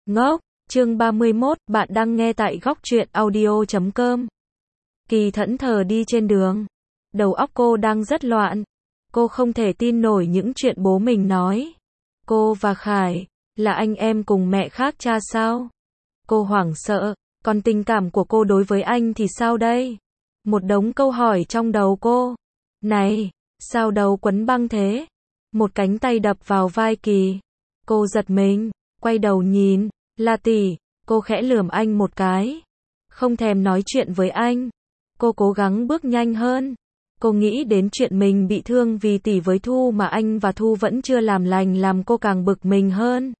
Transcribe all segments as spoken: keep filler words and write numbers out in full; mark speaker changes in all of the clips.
Speaker 1: Ngốc, chương ba mươi mốt, bạn đang nghe tại góc truyện audio chấm com. Kỳ thẫn thờ đi trên đường. Đầu óc cô đang rất loạn. Cô không thể tin nổi những chuyện bố mình nói. Cô và Khải, là anh em cùng mẹ khác cha sao? Cô hoảng sợ, còn tình cảm của cô đối với anh thì sao đây? Một đống câu hỏi trong đầu cô. Này, sao đầu quấn băng thế? Một cánh tay đập vào vai Kỳ. Cô giật mình, quay đầu nhìn, là tỷ. Cô khẽ lườm anh một cái. Không thèm nói chuyện với anh. Cô cố gắng bước nhanh hơn. Cô nghĩ đến chuyện mình bị thương vì tỷ với Thu mà anh và Thu vẫn chưa làm lành làm cô càng bực mình hơn.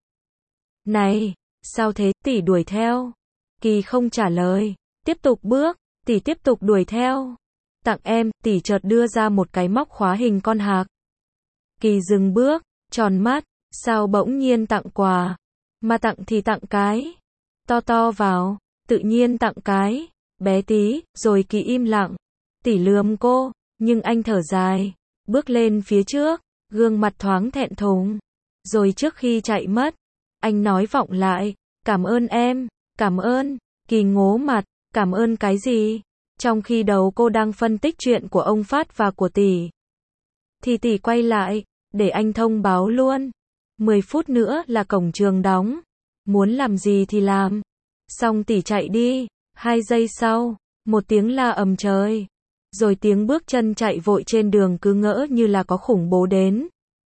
Speaker 1: Này, sao thế? Tỷ đuổi theo. Kỳ không trả lời. Tiếp tục bước, tỷ tiếp tục đuổi theo. Tặng em, tỷ chợt đưa ra một cái móc khóa hình con hạc. Kỳ dừng bước, tròn mắt, sao bỗng nhiên tặng quà? Mà tặng thì tặng cái to to vào, tự nhiên tặng cái bé tí, rồi Kỳ im lặng. Tỷ lườm cô, nhưng anh thở dài, bước lên phía trước, gương mặt thoáng thẹn thùng. Rồi trước khi chạy mất, anh nói vọng lại, cảm ơn em, cảm ơn. Kỳ ngố mặt, cảm ơn cái gì? Trong khi đầu cô đang phân tích chuyện của ông Phát và của tỷ. Thì tỷ quay lại, để anh thông báo luôn. mười phút nữa là cổng trường đóng. Muốn làm gì thì làm. Xong tỷ chạy đi. Hai giây sau, một tiếng la ầm trời. Rồi tiếng bước chân chạy vội trên đường cứ ngỡ như là có khủng bố đến.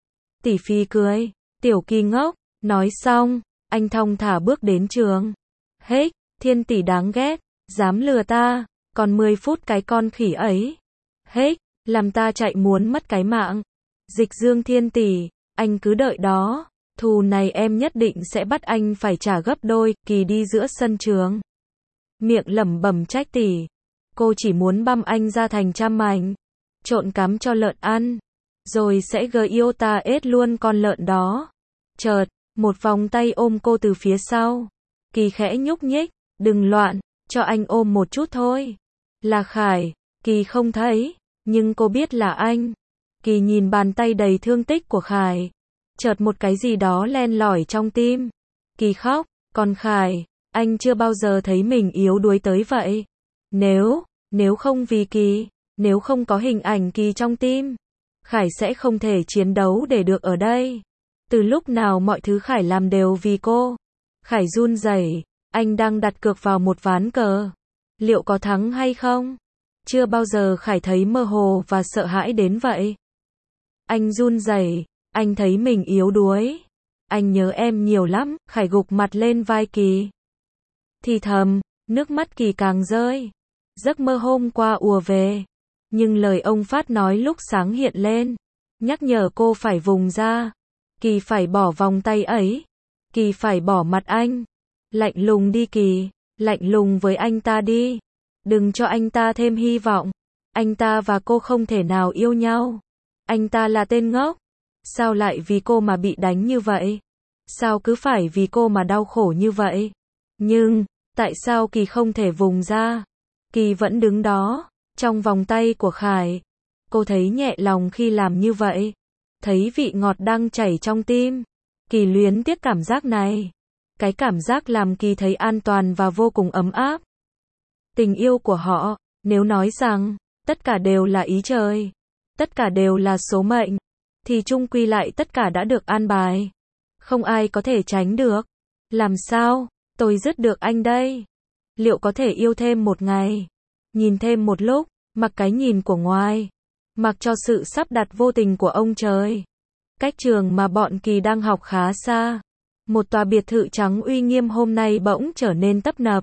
Speaker 1: Tỷ phi cười. Tiểu Kỳ ngốc. Nói xong, anh thong thả bước đến trường. Hết, Thiên tỷ đáng ghét. Dám lừa ta. Còn mười phút cái con khỉ ấy. Hết, làm ta chạy muốn mất cái mạng. Dịch Dương Thiên tỷ, anh cứ đợi đó. Thù này em nhất định sẽ bắt anh phải trả gấp đôi. Kỳ đi giữa sân trường. Miệng lẩm bẩm trách tỷ. Cô chỉ muốn băm anh ra thành trăm mảnh. Trộn cắm cho lợn ăn. Rồi sẽ gờ yêu ta ết luôn con lợn đó. Chợt, một vòng tay ôm cô từ phía sau. Kỳ khẽ nhúc nhích. Đừng loạn, cho anh ôm một chút thôi. Là Khải. Kỳ không thấy, nhưng cô biết là anh. Kỳ nhìn bàn tay đầy thương tích của Khải. Chợt một cái gì đó len lỏi trong tim. Kỳ khóc, còn Khải, anh chưa bao giờ thấy mình yếu đuối tới vậy. Nếu, nếu không vì Kỳ, nếu không có hình ảnh Kỳ trong tim, Khải sẽ không thể chiến đấu để được ở đây. Từ lúc nào mọi thứ Khải làm đều vì cô. Khải run rẩy, anh đang đặt cược vào một ván cờ. Liệu có thắng hay không? Chưa bao giờ Khải thấy mơ hồ và sợ hãi đến vậy. Anh run rẩy, anh thấy mình yếu đuối. Anh nhớ em nhiều lắm. Khải gục mặt lên vai Kỳ. Thì thầm, nước mắt Kỳ càng rơi. Giấc mơ hôm qua ùa về. Nhưng lời ông Phát nói lúc sáng hiện lên. Nhắc nhở cô phải vùng ra. Kỳ phải bỏ vòng tay ấy. Kỳ phải bỏ mặt anh. Lạnh lùng đi Kỳ. Lạnh lùng với anh ta đi. Đừng cho anh ta thêm hy vọng. Anh ta và cô không thể nào yêu nhau. Anh ta là tên ngốc. Sao lại vì cô mà bị đánh như vậy? Sao cứ phải vì cô mà đau khổ như vậy? Nhưng, tại sao Kỳ không thể vùng ra? Kỳ vẫn đứng đó, trong vòng tay của Khải. Cô thấy nhẹ lòng khi làm như vậy. Thấy vị ngọt đang chảy trong tim. Kỳ luyến tiếc cảm giác này. Cái cảm giác làm Kỳ thấy an toàn và vô cùng ấm áp. Tình yêu của họ, nếu nói rằng, tất cả đều là ý trời, tất cả đều là số mệnh, thì chung quy lại tất cả đã được an bài. Không ai có thể tránh được. Làm sao, tôi dứt được anh đây? Liệu có thể yêu thêm một ngày? Nhìn thêm một lúc, mặc cái nhìn của ngoài, mặc cho sự sắp đặt vô tình của ông trời. Cách trường mà bọn Kỳ đang học khá xa. Một tòa biệt thự trắng uy nghiêm hôm nay bỗng trở nên tấp nập.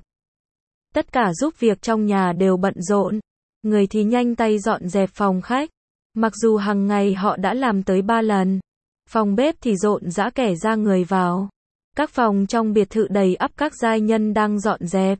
Speaker 1: Tất cả giúp việc trong nhà đều bận rộn. Người thì nhanh tay dọn dẹp phòng khách. Mặc dù hàng ngày họ đã làm tới ba lần. Phòng bếp thì rộn rã kẻ ra người vào. Các phòng trong biệt thự đầy ắp các giai nhân đang dọn dẹp.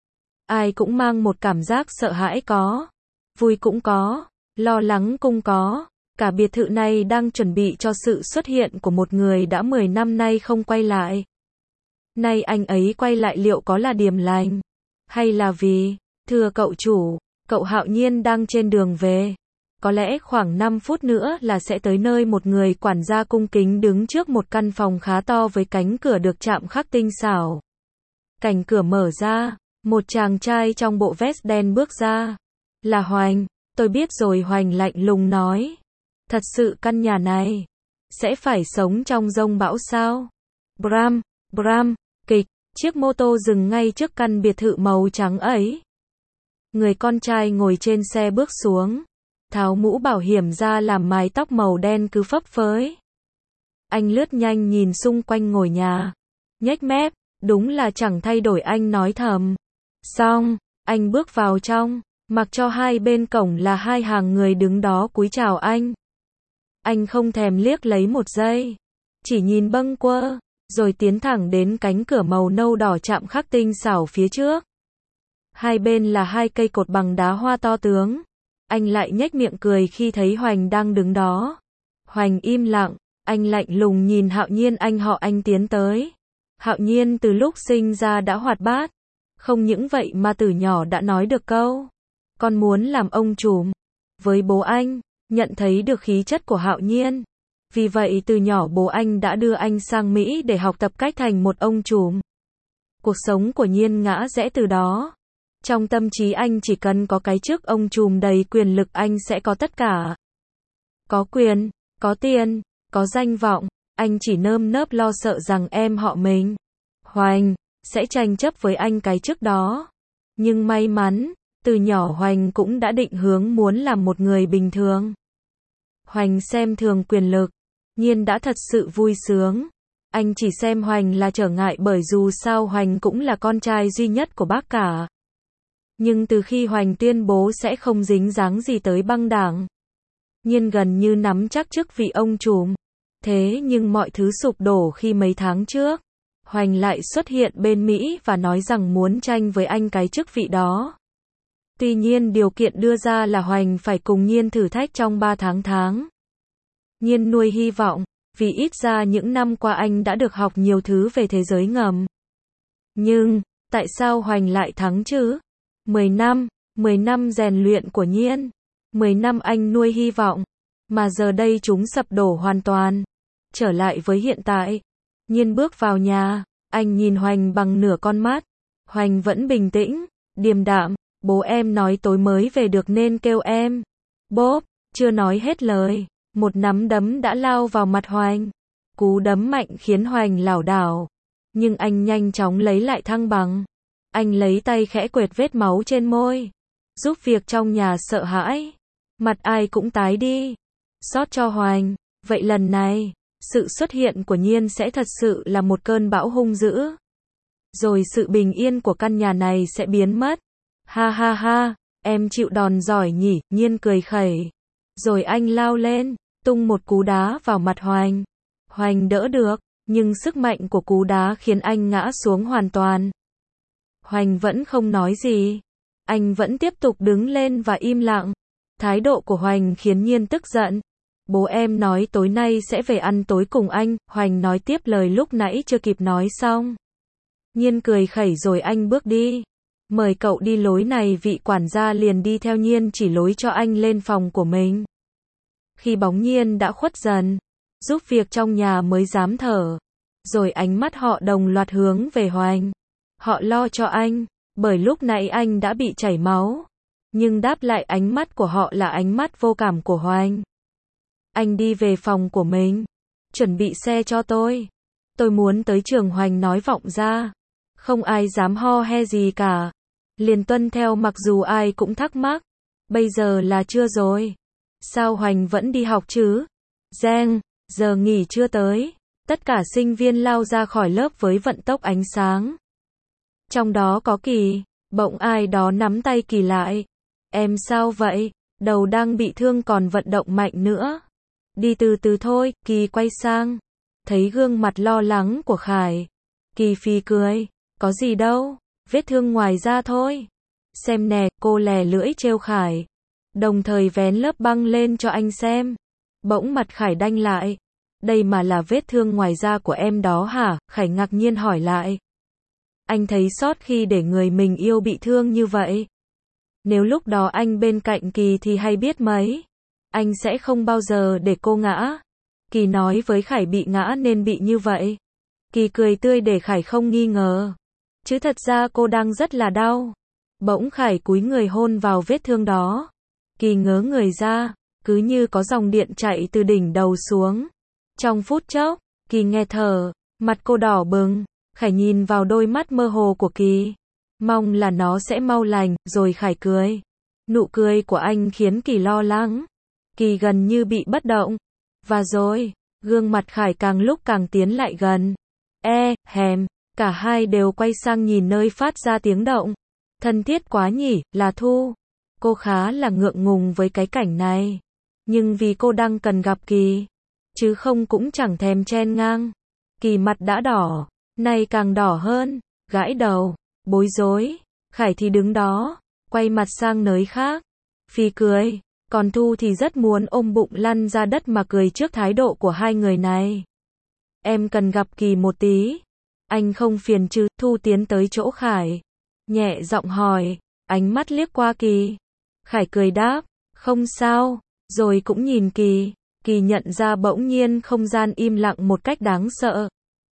Speaker 1: Ai cũng mang một cảm giác sợ hãi có. Vui cũng có. Lo lắng cũng có. Cả biệt thự này đang chuẩn bị cho sự xuất hiện của một người đã mười năm nay không quay lại. Nay anh ấy quay lại liệu có là điềm lành? Hay là vì, thưa cậu chủ, cậu Hạo Nhiên đang trên đường về. Có lẽ khoảng năm phút nữa là sẽ tới nơi một người quản gia cung kính đứng trước một căn phòng khá to với cánh cửa được chạm khắc tinh xảo. Cánh cửa mở ra, một chàng trai trong bộ vest đen bước ra. Là Hoành, tôi biết rồi, Hoành lạnh lùng nói. Thật sự căn nhà này sẽ phải sống trong giông bão sao? Bram, Bram, kịch, chiếc mô tô dừng ngay trước căn biệt thự màu trắng ấy. Người con trai ngồi trên xe bước xuống, tháo mũ bảo hiểm ra làm mái tóc màu đen cứ phấp phới. Anh lướt nhanh nhìn xung quanh ngôi nhà, nhếch mép, đúng là chẳng thay đổi, anh nói thầm. Xong, anh bước vào trong, mặc cho hai bên cổng là hai hàng người đứng đó cúi chào anh. Anh không thèm liếc lấy một giây, chỉ nhìn bâng quơ, rồi tiến thẳng đến cánh cửa màu nâu đỏ chạm khắc tinh xảo phía trước. Hai bên là hai cây cột bằng đá hoa to tướng. Anh lại nhếch miệng cười khi thấy Hoành đang đứng đó. Hoành im lặng, anh lạnh lùng nhìn Hạo Nhiên, anh họ anh tiến tới. Hạo Nhiên từ lúc sinh ra đã hoạt bát, không những vậy mà từ nhỏ đã nói được câu con muốn làm ông trùm. Với bố anh, nhận thấy được khí chất của Hạo Nhiên, vì vậy từ nhỏ bố anh đã đưa anh sang Mỹ để học tập cách thành một ông trùm. Cuộc sống của Nhiên ngã rẽ từ đó. Trong tâm trí anh chỉ cần có cái chức ông trùm đầy quyền lực, anh sẽ có tất cả. Có quyền, có tiền, có danh vọng, anh chỉ nơm nớp lo sợ rằng em họ mình, Hoành, sẽ tranh chấp với anh cái chức đó. Nhưng may mắn, từ nhỏ Hoành cũng đã định hướng muốn làm một người bình thường. Hoành xem thường quyền lực, Nhiên đã thật sự vui sướng. Anh chỉ xem Hoành là trở ngại bởi dù sao Hoành cũng là con trai duy nhất của bác cả. Nhưng từ khi Hoành tuyên bố sẽ không dính dáng gì tới băng đảng, Nhiên gần như nắm chắc chức vị ông trùm. Thế nhưng mọi thứ sụp đổ khi mấy tháng trước, Hoành lại xuất hiện bên Mỹ và nói rằng muốn tranh với anh cái chức vị đó. Tuy nhiên điều kiện đưa ra là Hoành phải cùng Nhiên thử thách trong ba tháng tháng. Nhiên nuôi hy vọng, vì ít ra những năm qua anh đã được học nhiều thứ về thế giới ngầm. Nhưng, tại sao Hoành lại thắng chứ? mười năm, mười năm rèn luyện của Nhiên, mười năm anh nuôi hy vọng, mà giờ đây chúng sập đổ hoàn toàn. Trở lại với hiện tại, Nhiên bước vào nhà, anh nhìn Hoành bằng nửa con mắt. Hoành vẫn bình tĩnh, điềm đạm, bố em nói tối mới về được nên kêu em. Bốp, chưa nói hết lời, một nắm đấm đã lao vào mặt Hoành. Cú đấm mạnh khiến Hoành lảo đảo, nhưng anh nhanh chóng lấy lại thăng bằng. Anh lấy tay khẽ quệt vết máu trên môi, giúp việc trong nhà sợ hãi. Mặt ai cũng tái đi. Xót cho Hoành, vậy lần này, sự xuất hiện của Nhiên sẽ thật sự là một cơn bão hung dữ. Rồi sự bình yên của căn nhà này sẽ biến mất. Ha ha ha, em chịu đòn giỏi nhỉ, Nhiên cười khẩy. Rồi anh lao lên, tung một cú đá vào mặt Hoành. Hoành đỡ được, nhưng sức mạnh của cú đá khiến anh ngã xuống hoàn toàn. Hoành vẫn không nói gì. Anh vẫn tiếp tục đứng lên và im lặng. Thái độ của Hoành khiến Nhiên tức giận. Bố em nói tối nay sẽ về ăn tối cùng anh, Hoành nói tiếp lời lúc nãy chưa kịp nói xong. Nhiên cười khẩy rồi anh bước đi. Mời cậu đi lối này, vị quản gia liền đi theo Nhiên chỉ lối cho anh lên phòng của mình. Khi bóng Nhiên đã khuất dần, giúp việc trong nhà mới dám thở. Rồi ánh mắt họ đồng loạt hướng về Hoành. Họ lo cho anh, bởi lúc nãy anh đã bị chảy máu. Nhưng đáp lại ánh mắt của họ là ánh mắt vô cảm của Hoành. Anh đi về phòng của mình. Chuẩn bị xe cho tôi. Tôi muốn tới trường, Hoành nói vọng ra. Không ai dám ho he gì cả. Liền tuân theo mặc dù ai cũng thắc mắc. Bây giờ là trưa rồi. Sao Hoành vẫn đi học chứ? Giang, giờ nghỉ chưa tới. Tất cả sinh viên lao ra khỏi lớp với vận tốc ánh sáng. Trong đó có Kỳ. Bỗng ai đó nắm tay Kỳ lại. Em sao vậy? Đầu đang bị thương còn vận động mạnh nữa. Đi từ từ thôi, Kỳ quay sang. Thấy gương mặt lo lắng của Khải. Kỳ phì cười. Có gì đâu, vết thương ngoài da thôi. Xem nè, cô lè lưỡi trêu Khải. Đồng thời vén lớp băng lên cho anh xem. Bỗng mặt Khải đanh lại. Đây mà là vết thương ngoài da của em đó hả? Khải ngạc nhiên hỏi lại. Anh thấy xót khi để người mình yêu bị thương như vậy. Nếu lúc đó anh bên cạnh Kỳ thì hay biết mấy. Anh sẽ không bao giờ để cô ngã. Kỳ nói với Khải bị ngã nên bị như vậy. Kỳ cười tươi để Khải không nghi ngờ. Chứ thật ra cô đang rất là đau. Bỗng Khải cúi người hôn vào vết thương đó. Kỳ ngớ người ra, cứ như có dòng điện chạy từ đỉnh đầu xuống. Trong phút chốc, Kỳ nghe thở, mặt cô đỏ bừng. Khải nhìn vào đôi mắt mơ hồ của Kỳ. Mong là nó sẽ mau lành, rồi Khải cười. Nụ cười của anh khiến Kỳ lo lắng. Kỳ gần như bị bất động. Và rồi, gương mặt Khải càng lúc càng tiến lại gần. E, hèm, cả hai đều quay sang nhìn nơi phát ra tiếng động. Thân thiết quá nhỉ, là Thu. Cô khá là ngượng ngùng với cái cảnh này. Nhưng vì cô đang cần gặp Kỳ. Chứ không cũng chẳng thèm chen ngang. Kỳ mặt đã đỏ, nay càng đỏ hơn, gãi đầu, bối rối. Khải thì đứng đó, quay mặt sang nơi khác. Phì cười, còn Thu thì rất muốn ôm bụng lăn ra đất mà cười trước thái độ của hai người này. Em cần gặp Kỳ một tí. Anh không phiền chứ? Thu tiến tới chỗ Khải. Nhẹ giọng hỏi, ánh mắt liếc qua Kỳ. Khải cười đáp, không sao, rồi cũng nhìn Kỳ. Kỳ nhận ra bỗng nhiên không gian im lặng một cách đáng sợ.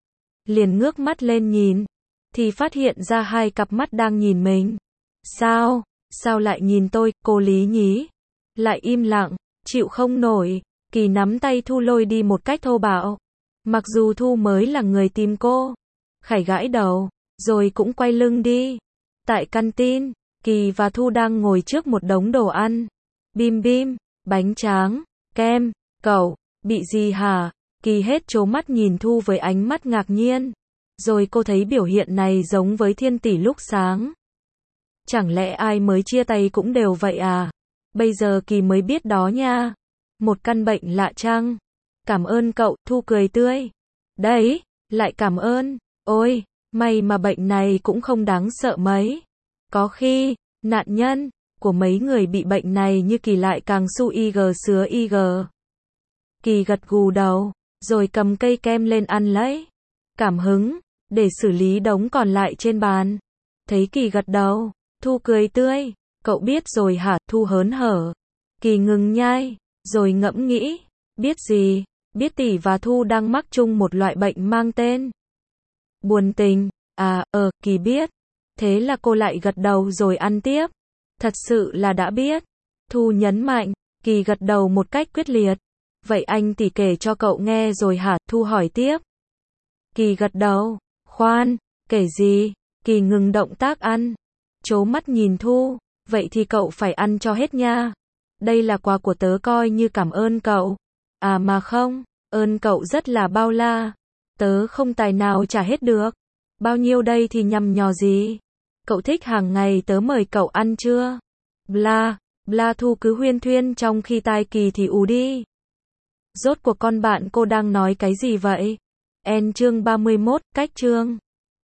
Speaker 1: Liền ngước mắt lên nhìn, thì phát hiện ra hai cặp mắt đang nhìn mình. Sao, sao lại nhìn tôi, cô Lý nhí? Lại im lặng, chịu không nổi. Kỳ nắm tay Thu lôi đi một cách thô bạo. Mặc dù Thu mới là người tìm cô. Khải gãi đầu, rồi cũng quay lưng đi. Tại căn tin, Kỳ và Thu đang ngồi trước một đống đồ ăn. Bim bim, bánh tráng, kem. Cậu, bị gì hả? Kỳ hết trố mắt nhìn Thu với ánh mắt ngạc nhiên. Rồi cô thấy biểu hiện này giống với Thiên Tỷ lúc sáng. Chẳng lẽ ai mới chia tay cũng đều vậy à? Bây giờ Kỳ mới biết đó nha. Một căn bệnh lạ chăng? Cảm ơn cậu, Thu cười tươi. Đấy, lại cảm ơn. Ôi, may mà bệnh này cũng không đáng sợ mấy. Có khi, nạn nhân của mấy người bị bệnh này như Kỳ lại càng su ig sứa ig. Kỳ gật gù đầu, rồi cầm cây kem lên ăn lấy. Cảm hứng, để xử lý đống còn lại trên bàn. Thấy Kỳ gật đầu, Thu cười tươi. Cậu biết rồi hả? Thu hớn hở. Kỳ ngừng nhai, rồi ngẫm nghĩ. Biết gì? Biết Tỷ và Thu đang mắc chung một loại bệnh mang tên buồn tình. À, ờ, Kỳ biết. Thế là cô lại gật đầu rồi ăn tiếp. Thật sự là đã biết. Thu nhấn mạnh. Kỳ gật đầu một cách quyết liệt. Vậy anh Tỷ kể cho cậu nghe rồi hả? Thu hỏi tiếp. Kỳ gật đầu. Khoan, kể gì? Kỳ ngừng động tác ăn. Trố mắt nhìn Thu. Vậy thì cậu phải ăn cho hết nha. Đây là quà của tớ coi như cảm ơn cậu. À mà không, ơn cậu rất là bao la. Tớ không tài nào trả hết được. Bao nhiêu đây thì nhằm nhò gì? Cậu thích hàng ngày tớ mời cậu ăn chưa? Bla, bla. Thu cứ huyên thuyên trong khi tai Kỳ thì ù đi. Rốt cuộc con bạn cô đang nói cái gì vậy? En chương ba mươi mốt, cách chương.